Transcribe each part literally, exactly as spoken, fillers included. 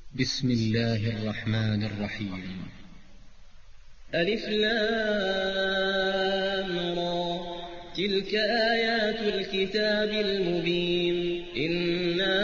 بسم الله الرحمن الرحيم. ألف لام را، تلك آيات الكتاب المبين. إنا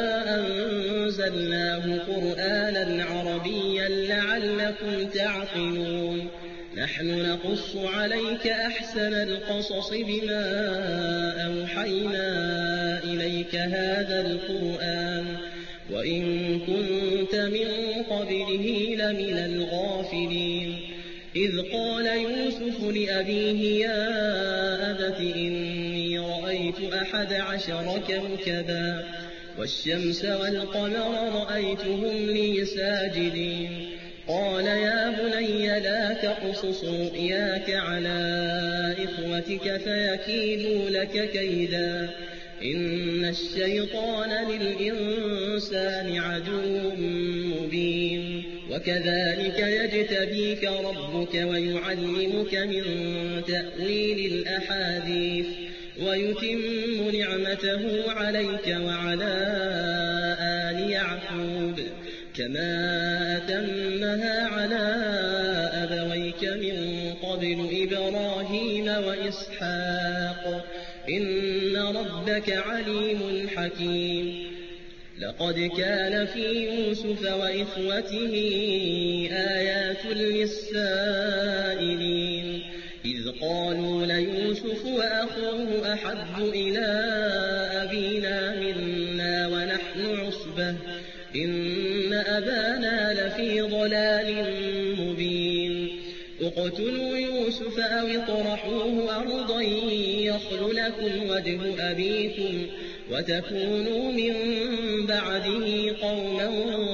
أنزلناه قرآنا عربيا لعلكم تعقلون. نحن نقص عليك أحسن القصص بما أوحينا إليك هذا القرآن وإن كنت من قبله لمن الغافلين. إذ قال يوسف لأبيه يا أبت إني رأيت أحد عشر كوكبا والشمس والقمر رأيتهم لي ساجدين. قال يا بني لا تقصص رؤياك على إخوتك فيكيدوا لك كيدا إن الشيطان للإنسان عدو مبين. وكذلك يجتبيك ربك ويعلمك من تأويل الأحاديث ويتم نعمته عليك وعلى آل يعقوب كما أتمها على أبويك من قبل إبراهيم وإسحاق إن ربك عليم حكيم. لقد كان في يوسف وإخوته آيات للسائلين إذ قالوا ليوسف وأخوه أحب إلى أبينا منا ونحن عصبة إن أبانا لفي ضلال مبين. اقتلوا يوسف أو اطرحوه أرضا يخل لكم وجه أبيكم وتكونوا من بعده قوما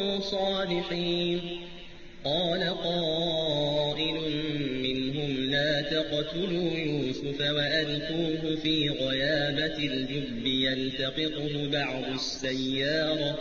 صالحين. قال قائل منهم لا تقتلوا يوسف وألقوه في غيابة الجب يلتقطه بعض السيارة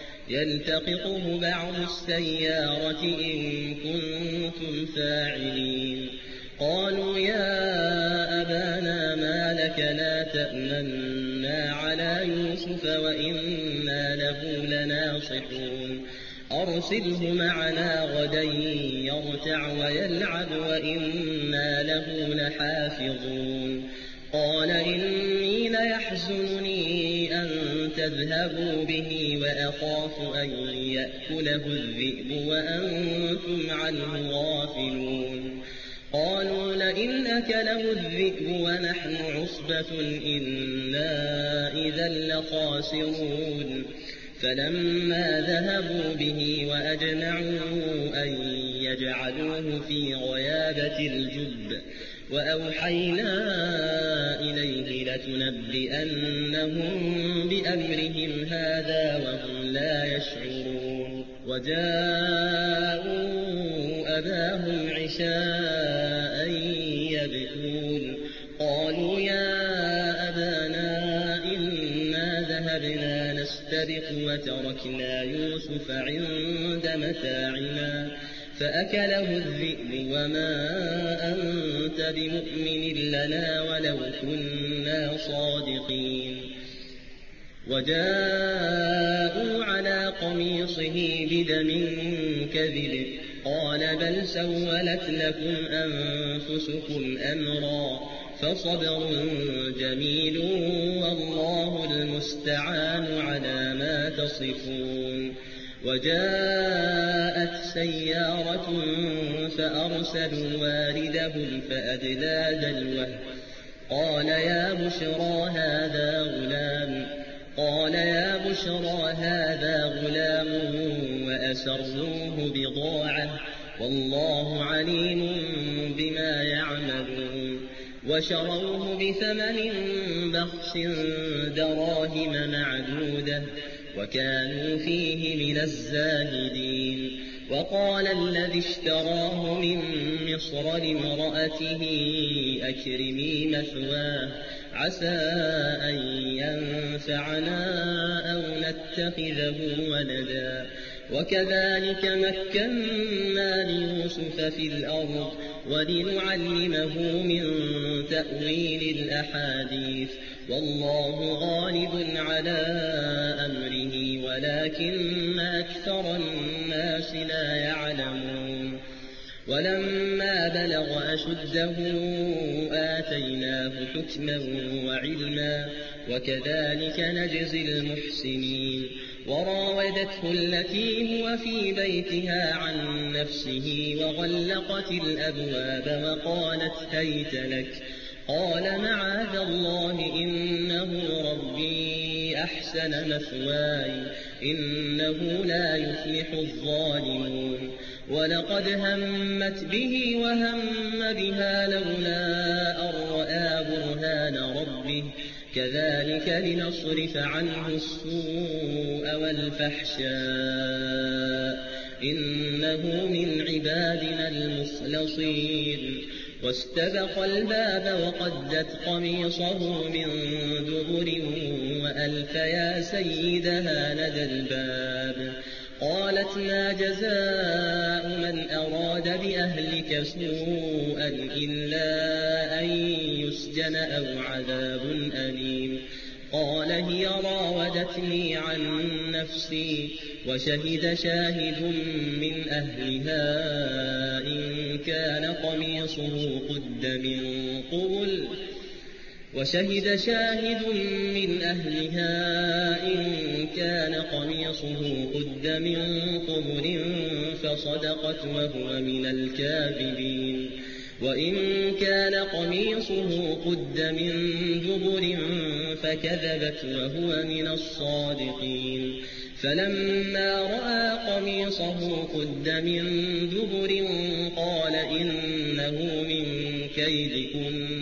يلتقطه بعض السيارة إن كنتم فاعلين. قالوا يا أبانا ما لك لا تأمنا على يوسف وإنا له لناصحون أرسله معنا غدا يرتع ويلعب وإنا له لحافظون. قال إني ليحزنني أن تذهبوا به وأخاف أن يأكله الذئب وأنتم عنه غافلون. قالوا لئن أكله الذئب ونحن عصبة إنا إذا لخاسرون. فلما ذهبوا به وأجمعوا أن يجعلوه في غيابة الجب وأوحينا إليه لتنبئنهم بأمرهم هذا وهم لا يشعرون. وجاءوا أباهم عشاء يبكون. قالوا يا أبانا إنا ذهبنا نستبق وتركنا يوسف عند متاعنا فأكله الذئب وما أنت بمؤمن لنا ولو كنا صادقين. وجاءوا على قميصه بدم كذب قال بل سولت لكم أنفسكم أمرا فصبر جميل والله المستعان على ما تصفون. وجاءت سيارة فأرسلوا واردهم فأدلى دلوه قال يا بشرى هذا غلام قال يا بشرى هذا غلام وأسروه بضاعة والله عليم بما يعملون. وشروه بثمن بخس دراهم معدودة وكانوا فيه من الزاهدين. وقال الذي اشتراه من مصر لامرأته أكرمي مثواه عسى أن ينفعنا أو نتخذه ولدا وكذلك مكنا ليوسف في الأرض ولنعلمه من تأويل الأحاديث والله غالب على أمره ولكن أكثر الناس لا يعلمون ولما بلغ أشده آتيناه حكما وعلما وكذلك نجزي المحسنين وراودته التي هو في بيتها عن نفسه وغلقت الأبواب وقالت هيت لك قال معاذ الله إنه ربي أحسن مثواي إنه لا يفلح الظالمون ولقد همت به وهم بها لولا أن رأى برهان ربه كذلك لنصرف عنه السوء والفحشاء إنه من عبادنا المخلصين واستبق الباب وقدت قميصه من دبر وألف يا سيدها لدى الباب قالت ما جزاء من أراد بأهلك سوءا إلا أن يسجن أو عذاب أليم قال هي راودتني عن نفسي وشهد شاهد من أهلها إن كان قميصه قد من قبل وشهد شاهد من أهلها إن كان قميصه قد من قبل فصدقت وهو من الكاذبين وإن كان قميصه قد من دبر فكذبت وهو من الصادقين فلما رأى قميصه قد من دبر قال إنه من كيدكن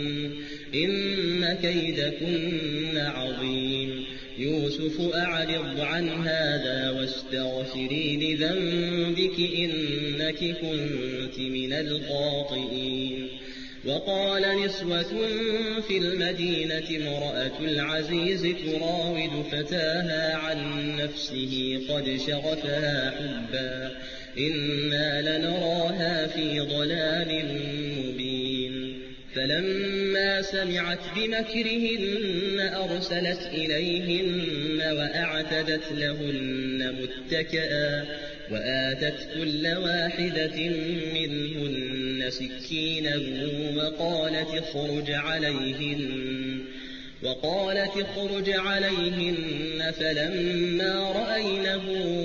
إن كيدكن عظيم يوسف أعرض عن هذا واستغفري لذنبك إنك كنت من الخاطئين وقال نسوة في المدينة امرأة العزيز تراود فتاها عن نفسه قد شغفها حبا إنا لنراها في ضلال مبين فلما سمعت بمكرهن أرسلت إليهن وأعتدت لهن متكئا وآتت كل واحدة منهن سكينا وقالت اخرج عليهن وقالت اخرج عليهن فلما رأينه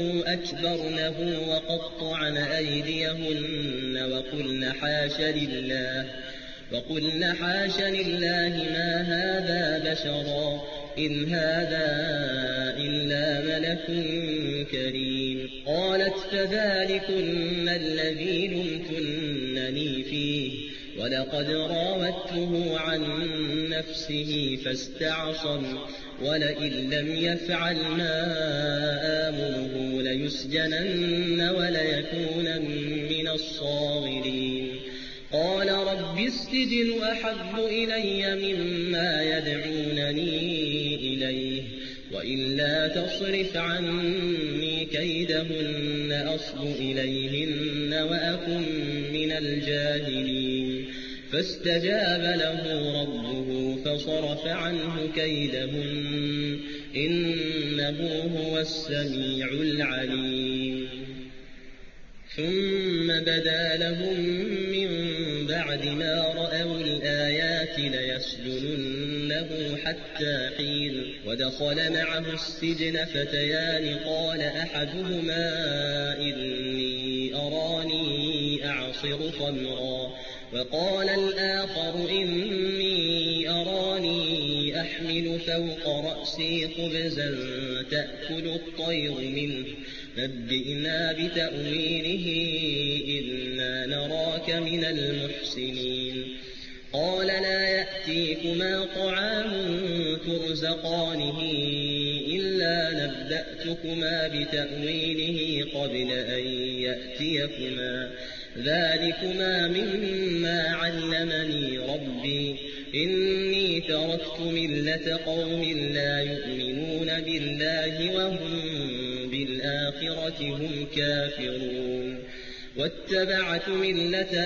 أكبرنه وقطعن أيديهن وقلن حاش لله وقلن حاش لله ما هذا بشرا إن هذا إلا ملك كريم قالت فذلكن الذي لمتنني فيه ولقد راودته عن نفسه فاستعصم ولئن لم يفعل ما آمره ليسجنن وليكونن من الصاغرين قال رب السجن أحب إلي مما يدعونني إليه وإلا تصرف عني كيدهن أصب إليهن وأكن من الجاهلين فاستجاب له ربه فصرف عنه كيدهن إنه هو السميع العليم ثم بدا لهم من بعد ما رأوا الآيات ليسجننه حتى حين ودخل معه السجن فتيان قال أحدهما إني أراني أعصر خمرا وقال الآخر إني أراني أحمل فوق رأسي خبزا تأكل الطير منه نبئنا بتأويله إنا نراك من المحسنين قال لا يأتيكما طعام ترزقانه إلا نبأتكما بتأويله قبل أن يأتيكما ذلكما مما علمني ربي إني تركت ملة قوم لا يؤمنون بالله وهم بالآخرة وبالآخرة هم كافرون واتبعت ملة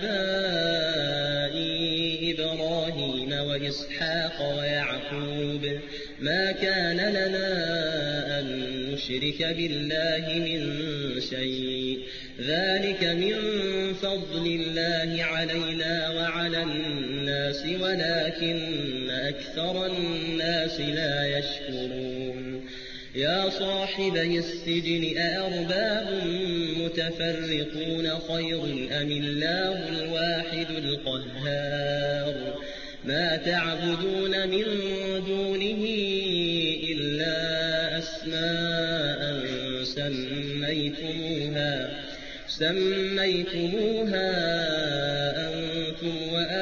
آبائي إبراهيم وإسحاق ويعقوب ما كان لنا أن نشرك بالله من شيء ذلك من فضل الله علينا وعلى الناس ولكن أكثر الناس لا يشكرون يا صاحبي السجن أأرباب متفرقون خير أم الله الواحد القهار ما تعبدون من دونه إلا أسماء سميتموها سميتموها أنتم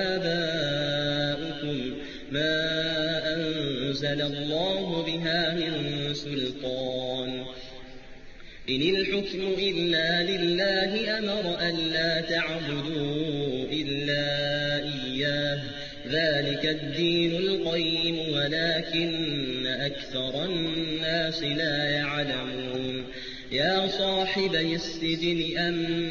وآباؤكم ما أنزل الله بها من سلطان إن الحكم إلا لله أمر ألا تعبدوا إلا إياه ذلك الدين القيم ولكن أكثر الناس لا يعلمون يا صاحبي السجن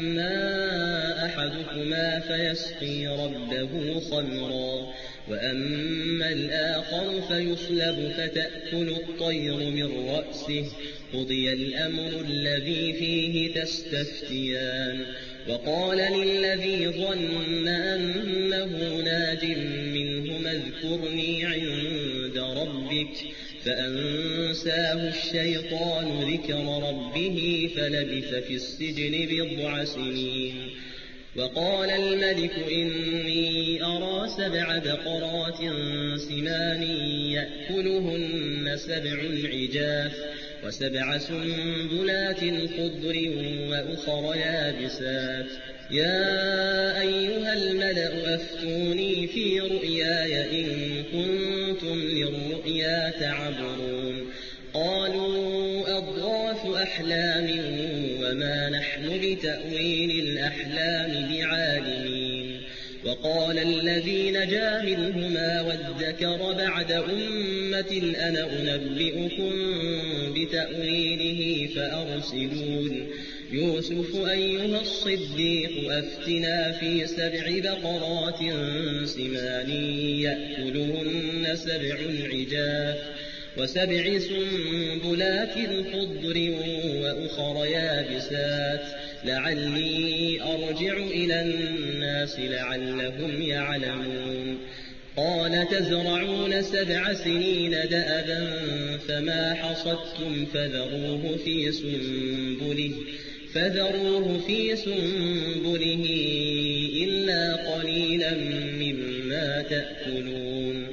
أما أحدكما فيسقي ربه خمرا وأما الآخر فيصلب فتأكل الطير من رأسه قضي الأمر الذي فيه تستفتيان وقال للذي ظن أنه ناج منهما اذكرني عند ربك فأنساه الشيطان ذكر ربه فلبث في السجن بضع سنين وقال الملك إني أرى سبع بقرات سمان يأكلهن سبع عجاف وسبع سنبلات خضر وأخر يابسات يا أيها الملأ أفتوني في رؤياي إن كنتم للرؤيا تعبرون قالوا أضغاث أحلام وما نحن بتأويل الأحلام بعالمين وقال الذي نجا منهما وادكر بعد أمة أنا أنبئكم بتأويله فأرسلون يوسف أيها الصديق أفتنا في سبع بقرات سمان يأكلهن سبع عجاف وسبع سنبلات خضر وأخر يابسات لعلي أرجع إلى الناس لعلهم يعلمون قال تزرعون سبع سنين دأبا فما حصدتم فذروه في سنبله فذروه في سنبله إلا قليلا مما تأكلون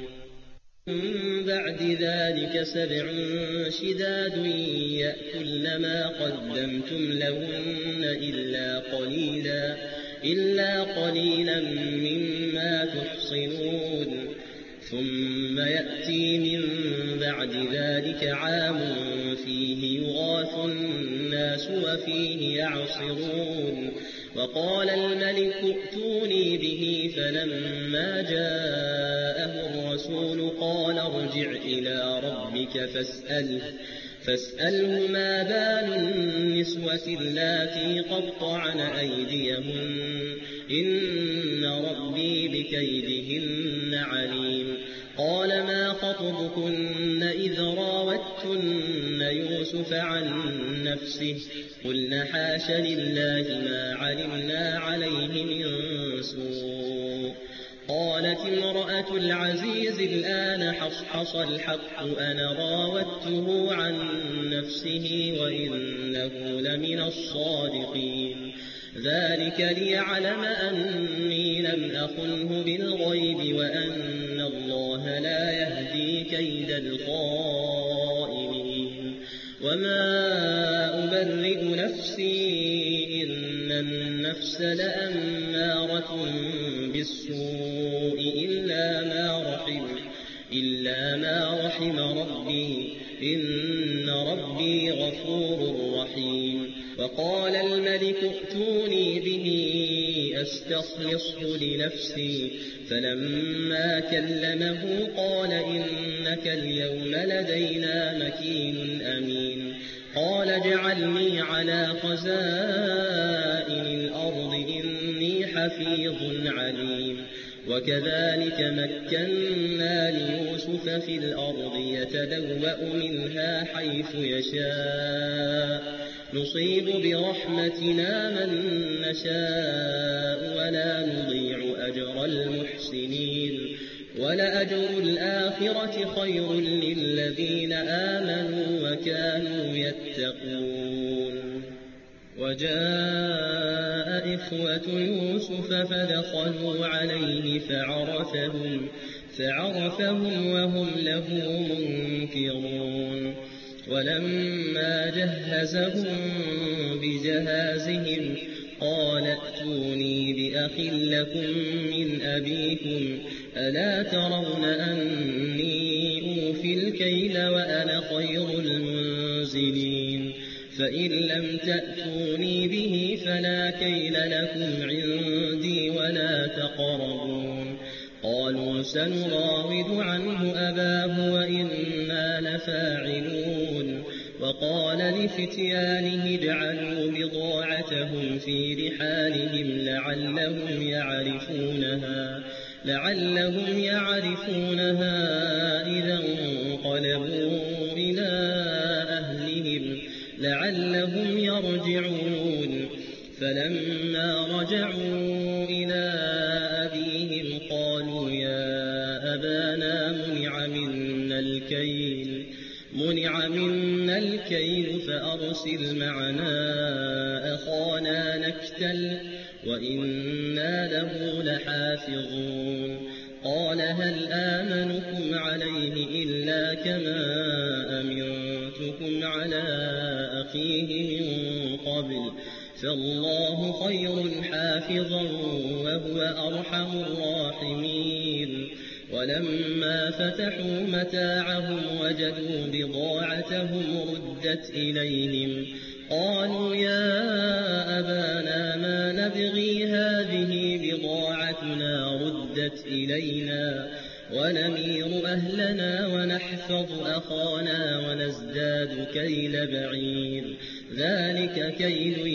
من بعد ذلك سبع شداد يأكلن ما قدمتم لهن إلا قليلا إلا قليلا مما تحصنون ثم يأتي من بعد ذلك عام فيه يغاث الناس وفيه يعصرون وقال الملك ائتوني به فلما جاءه الرسول قال ارجع إلى ربك فاسأله فاسأله ما بال النسوة اللاتي قطعن أيديهن إن ربي بكيدهن عليم قال ما خطبكن إذ راوتن يوسف عن نفسه قلن حاش لله ما علمنا عليه من سوء قالت امرأة العزيز الآن حصحص الحق أنا راودته عن نفسه وإنه لمن الصادقين ذلك ليعلم أني لم أخنه بالغيب وأن الله لا يهدي كيد الخائنين وما أبرئ نفسي إن النفس لأمارة بالسوء إلا ما رحم إلا ما رحم ربي إن ربي غفور رحيم وقال الملك ائتوني به أستخلصه لنفسي فلما كلمه قال إنك اليوم لدينا مكين أمين قال اجعلني على خزائن الأرض إني حفيظ عليم وكذلك مكنا ليوسف في الأرض يتبوأ منها حيث يشاء نصيب برحمتنا من نشاء ولا نضيع أجر المحسنين ولأجر الآخرة خير للذين آمنوا وكانوا يتقون. وجاء إخوة يوسف فدخلوا عليه فعرفهم, فعرفهم وهم له منكرون. ولما جهزهم بجهازهم قال ائتوني بأخ لكم من أبيكم ألا ترون أني أوفي الكيل وأنا خير المنزلين فإن لم تأتوني به فلا كيل لكم عندي ولا تقربون. قالوا سنراود عنه أباه وإنا لفاعلون. وقال لفتيانه اجعلوا بضاعتهم في رحالهم لعلهم يعرفونها, لعلهم يعرفونها إذا انقلبوا إلى أهلهم لعلهم يرجعون. فلما رجعوا إلى أبيهم قالوا يا أبانا منع منا الكيل, منع منا الكيل فأرسل معنا أخانا نكتل وإنا له لحافظون. قال هل آمنكم عليه إلا كما أمنتكم على أخيه من قبل فالله خير حافظا وهو أرحم الراحمين. ولما فتحوا متاعهم وجدوا بضاعتهم ردت إليهم قالوا يا أبانا ما نبغي هذه بضاعتنا ردت إلينا ونمير أهلنا ونحفظ أخانا ونزداد كيل بعير ذلك كيل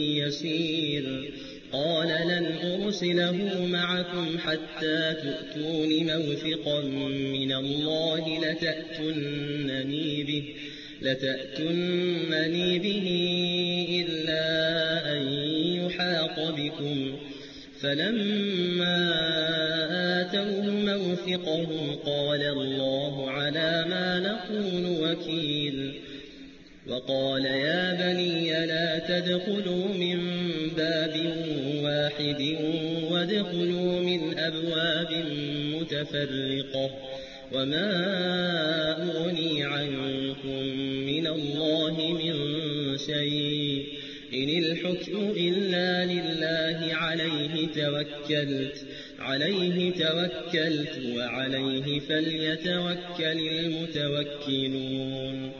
يسير. قال لن أرسله معكم حتى تؤتون موثقا من الله لتأتونني به, لتأتونني به إلا أن يحاط بكم. فلما آتوه موثقهم قال الله على ما نقول وكيل. وقال يا بني لا تدخلوا من باب واحد وادخلوا من أبواب متفرقة وما أغني عنكم من الله من شيء إن الحكم إلا لله عليه توكلت, عليه توكلت وعليه فليتوكل المتوكلون.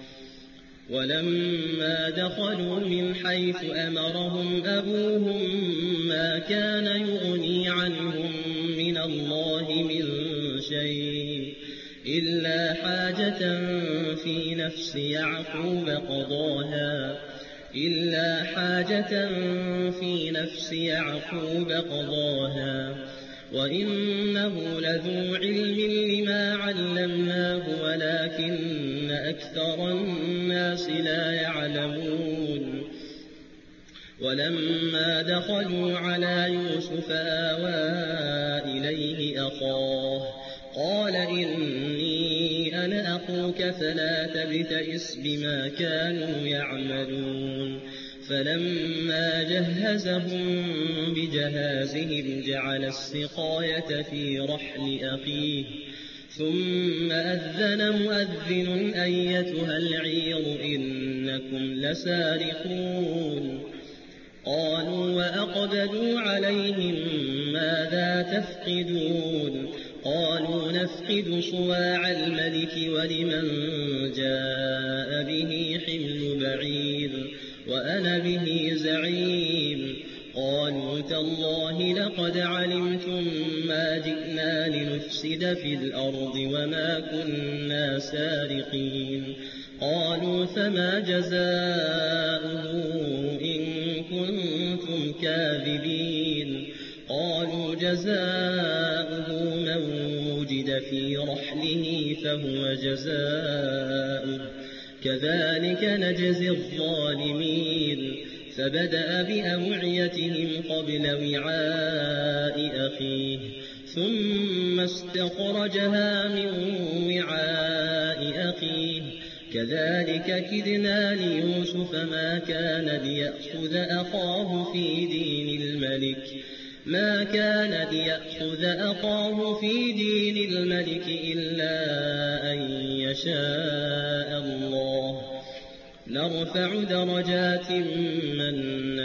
ولما دخلوا من حيث أمرهم أبوهم ما كان يغني عنهم من الله من شيء إلا حاجة في نفس يعقوب قضاها, إلا حاجة في نفس يعقوب قضاها وإنه لذو علم لما علمناه ولكن أكثر الناس لا يعلمون. ولما دخلوا على يوسف آوى إليه أخاه قال إني أنا أخوك فلا تبتئس بما كانوا يعملون. فلما جهزهم بجهازهم جعل السقاية في رحل أخيه ثم أذن مؤذن أيتها العير إنكم لسارقون. قالوا وأقبلوا عليهم ماذا تفقدون قالوا نفقد صواع الملك ولمن جاء به حمل بعير وأنا به زعيم. قالوا تالله لقد علمتم ما جئنا لنفسد في الأرض وما كنا سارقين. قالوا فما جزاؤه إن كنتم كاذبين قالوا جزاؤه من وجد في رحله فهو جزاؤه كذلك نجزي الظالمين فبدأ بأوعيتهم قبل وعاء أخيه ثم استخرجها من وعاء أخيه كذلك كدنا ليوسف ما كان ليأخذ أخاه في دين الملك ما كان ليأخذ أخاه في دين الملك إلا أن يشاء الله نرفع درجات من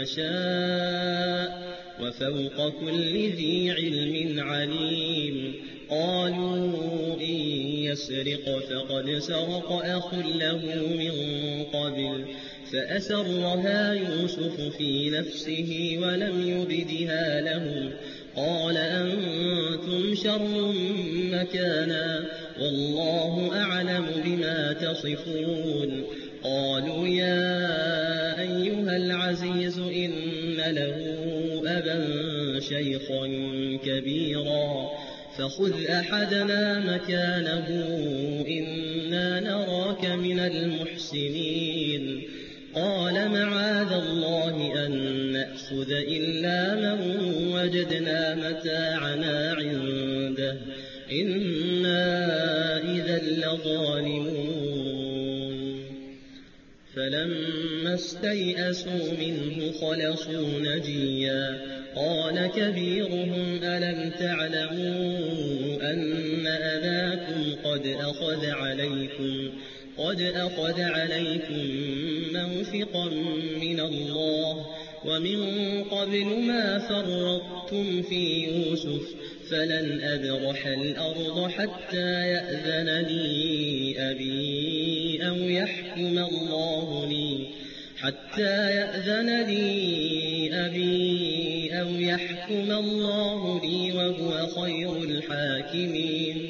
نشاء وفوق كل ذي علم عليم قالوا إن يسرق فقد سرق أخ له من قبل فأسرها يوسف في نفسه ولم يبدها لهم قال أنتم شر مكانا والله أعلم بما تصفون قالوا يا أيها العزيز إن له أبا شيخا كبيرا فخذ أحدنا مكانه إنا نراك من المحسنين قال معاذ الله أن نأخذ إلا من وجدنا متاعنا عنده إنا إذا لظالمون فلما استيئسوا منه خلصوا نجيا قال كبيرهم ألم تعلموا أن أباكم قد أخذ عليكم قد أخذ عليكم موثقا من الله ومن قبل ما فرطتم في يوسف فلن أبرح الأرض حتى يأذن لي أبي أو يحكم الله لي حتى يأذن لي أبي أو يحكم الله لي وهو خير الحاكمين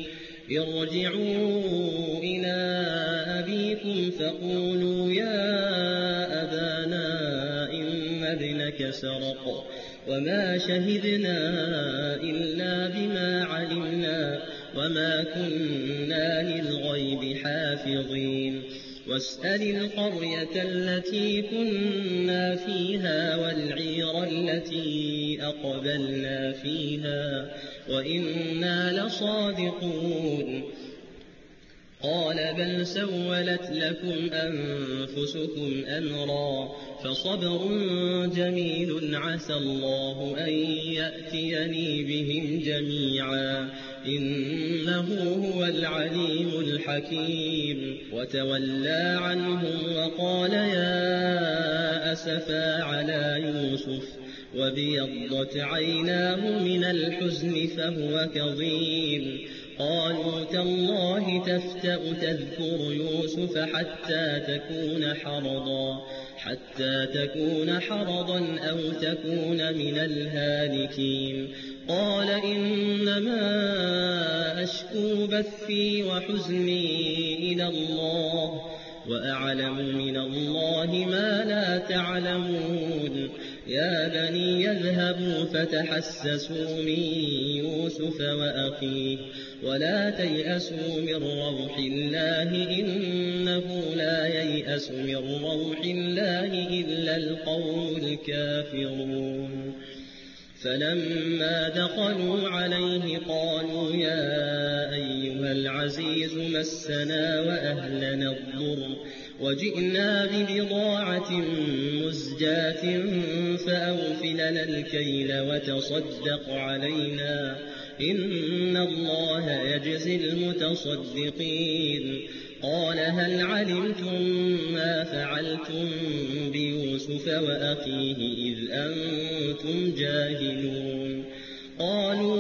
ارجعوا إلى أبيكم فقولوا يا أبانا إن ابنك سرق وما شهدنا إلا بما علمنا وما كنا للغيب حافظين واسأل القرية التي كنا فيها والعير التي أقبلنا فيها وإنا لصادقون قال بل سولت لكم أنفسكم أمرا فصبر جميل عسى الله أن يأتيني بهم جميعا إنه هو العليم الحكيم وتولى عنهم وقال يا أسفا على يوسف وابيضت عيناه من الحزن فهو كظيم قالوا تالله تفتأ تذكر يوسف حتى تكون حرضا حتى تكون حرضا أو تكون من الهالكين قال إنما أشكو بثي وحزني إلى الله وأعلم من الله ما لا تعلمون يا بني يذهبوا فتحسسوا من يوسف وأخيه ولا تيأسوا من روح الله إنه لا ييأس من روح الله إلا القوم الكافرون فلما دخلوا عليه قالوا يا أيها العزيز مسنا وأهلنا الضر وجئنا ببضاعة مزجاة فأوفلنا الكيل وتصدق علينا إن الله يجزي المتصدقين قال هل علمتم ما فعلتم بيوسف وأخيه إذ أنتم جاهلون قالوا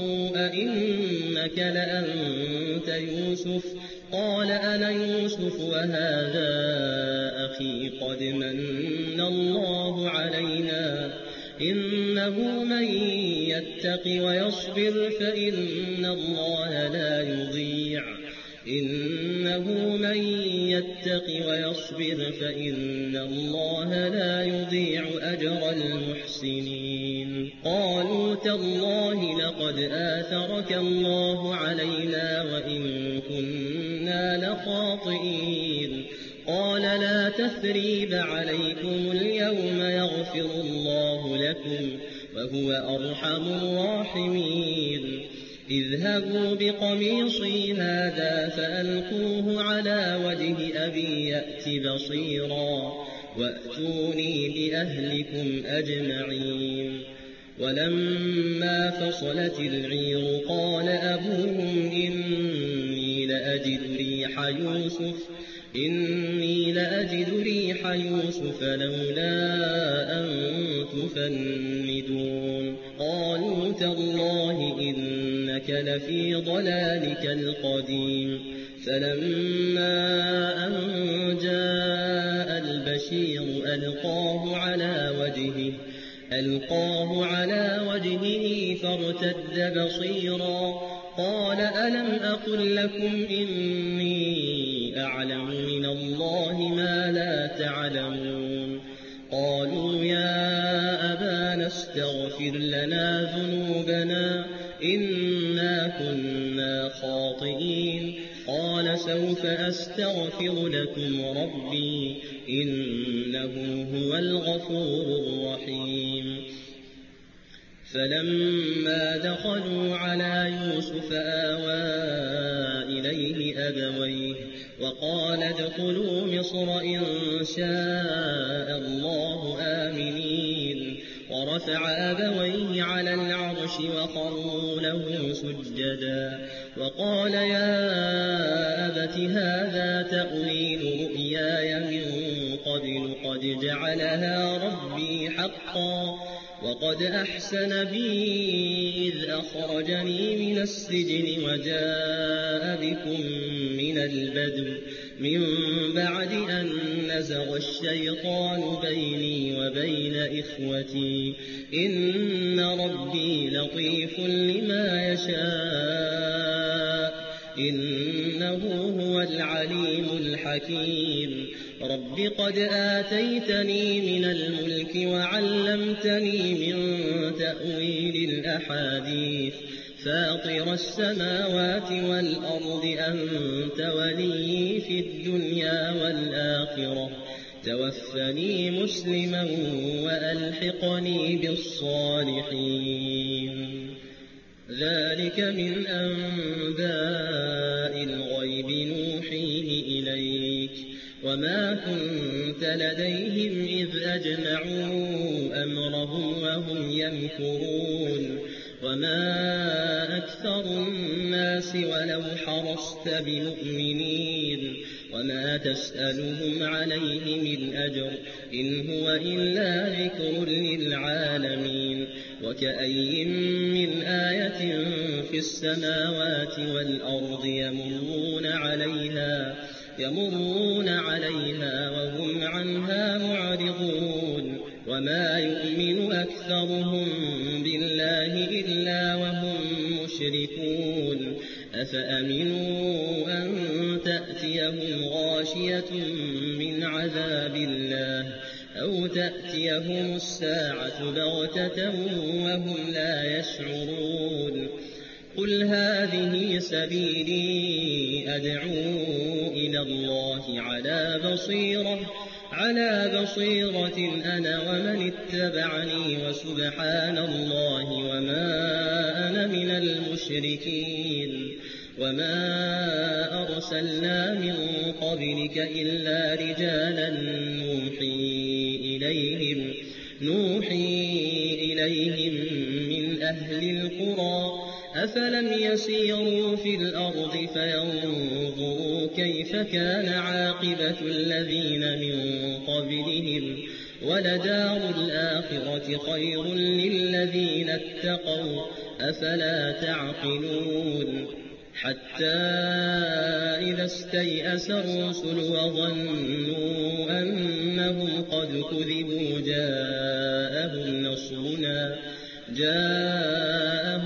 أئنك لأنت يوسف قال أنا يوسف وهذا أخي قد من الله علينا إنه من يتق ويصبر فإن الله لا يضيع إنه من يتق ويصبر فإن الله لا يضيع أجر المحسنين. قالوا تالله لقد آثرك الله علينا وإن كنا لخاطئين. قال لا تثريب عليكم اليوم يغفر الله لكم وهو أرحم الراحمين. اذهبوا بقميصي هذا فألقوه على وجه أبي يأت بصيرا وأتوني بأهلكم أجمعين. ولما فصلت العير قال أبوهم إني لأجد ريح يوسف إني لأجد ريح يوسف لولا أن تفندون. قالوا تالله إنك لفي ضلالك القديم. فلما أن جاء البشير ألقاه على وجهه ألقاه على وجهه فارتد بصيرا قال ألم أقل لكم إني أعلم من الله ما لا تعلمون. قالوا يا أبانا استغفر لنا ذنوبنا إنا كنا خاطئين. قال سوف أستغفر لكم ربي إنه هو الغفور الرحيم. فلما دخلوا على يوسف آوى إليه أبويه وقال ادخلوا مصر إن شاء الله آمنين. ورفع أبويه على العرش وخروا له سجدا وقال يا أبت هذا تأويل رؤياي من قبل قد جعلها ربي حقا وقد أحسن بي إذ أخرجني من السجن وجاء بكم من البدو من بعد أن نزغ الشيطان بيني وبين إخوتي إن ربي لطيف لما يشاء إنه هو العليم الحكيم. رب قد آتيتني من الملك وعلمتني من تأويل الأحاديث فاطر السماوات والأرض أنت ولي في الدنيا والآخرة توفني مسلما وألحقني بالصالحين. ذلك من أنباء الغيب نوحيه إليك وما كنت لديهم إذ أجمعوا أمرهم وهم يمكرون. وما أكثر الناس ولو حرصت بمؤمنين وما تسألهم عليه من أجر إن هو إلا ذكر للعالمين. وكأي من آية في السماوات والأرض يمرون عليها يمرون عليها وهم عنها معرضون. وما يؤمن أكثرهم بالله إلا وهم مشركون. أفأمنوا أن تأتيهم غاشية من عذاب الله أو تأتيهم الساعة بغتة وهم لا يشعرون. قل هذه سبيلي أدعو إلى الله على بصيرة على بصيرة أنا ومن اتبعني وسبحان الله وما أنا من المشركين. وما أرسلنا من قبلك إلا رجالا نوحي إليهم نوحي إليهم من أهل القرى أفلم يسيروا في الأرض فينظروا كيف كان عاقبة الذين من قبلهم ولدار الآخرة خير للذين اتقوا أفلا تعقلون. حتى إذا استيأس الرسل وظنوا أنهم قد كذبوا جاءهم نصرنا جاءهم نصرنا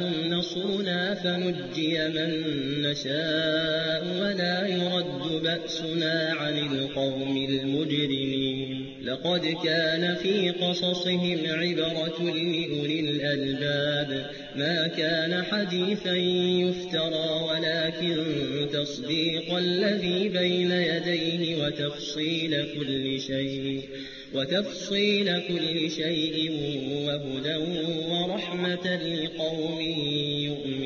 تنصرنا فنجي من نشاء ولا يرد بأسنا عن القوم المجرمين لقد كان في قصصهم عبرة لأولي الألباب ما كان حديثا يفترى ولكن تصديق الذي بين يديه وتفصيل كل شيء وتفصيل كل شيء وهدى ورحمة لقوم يؤمنون.